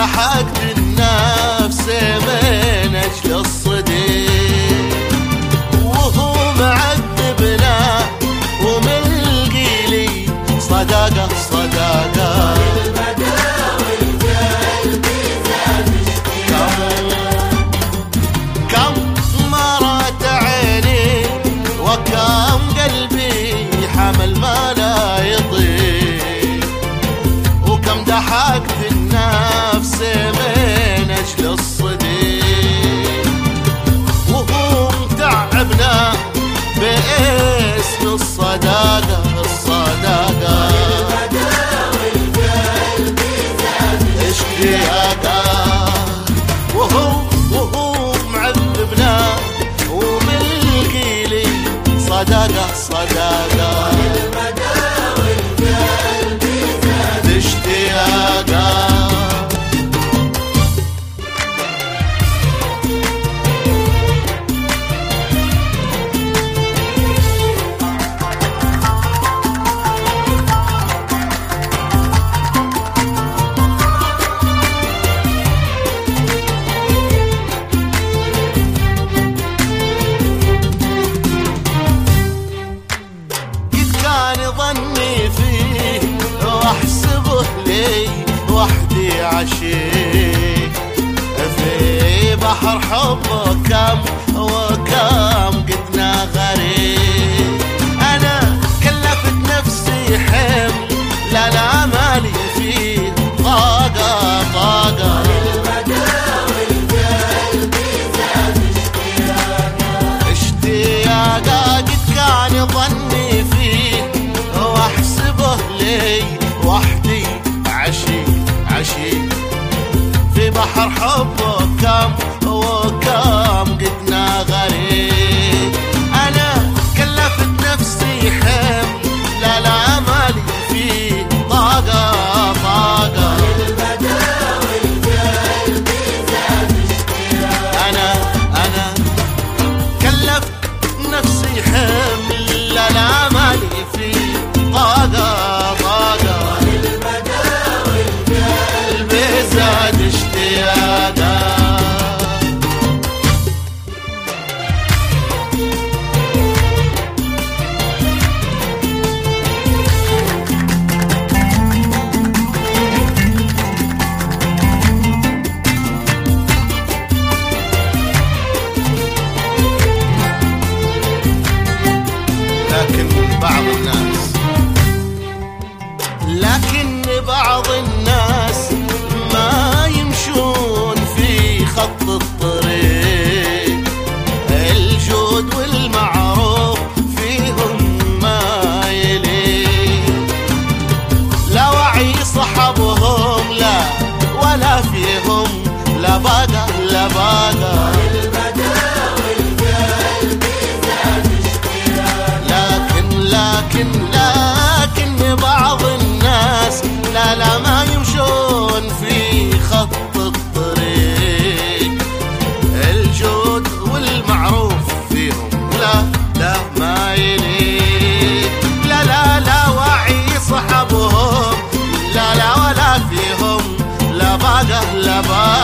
ضحكت النفس من أجل الصديق، وهو معذبنا وملقي لي صداقة صداقة. كم مرت عيني وكم قلبي حمل ما لا يطيق، وكم ضحكت النفس من أجل الصديق، وهو متعبنا باسم الصداقة الصداقة. اشتياقه وهو معذبنا وملقي لي صداقة صداقة. اشتياقه ظني فيه واحسبه لي وحدي عشيق، في بحر حبه كم وكم قدنا غريق. انا كلفت نفسي حمل لا لا مالي فيه طاقة طاقة. اشتياقه قد كان ظني فيه واحسبه لي وحدي عشيق عشيق، في بحر حبه كم وكم قدنا غريق. انا كلفت نفسي حمل لا لا مالي فيه طاقة طاقة. انا كلفت نفسي حمل لا لا مالي فيه طاقة طاقة. قلبي زاد اشتياقه. لكن بعض الناس ما يمشون في خط الطريق، الجود والمعروف فيهم ما يليق. لا وعي صحبهم لا ولا فيهم لا باقة لا باقة. لكن بعض الناس لا لا ما يمشون في خط الطريق، الجود والمعروف فيهم لا لا ما يليق. لا لا لا وعي صحبهم لا لا ولا فيهم لا باقة لا باقة.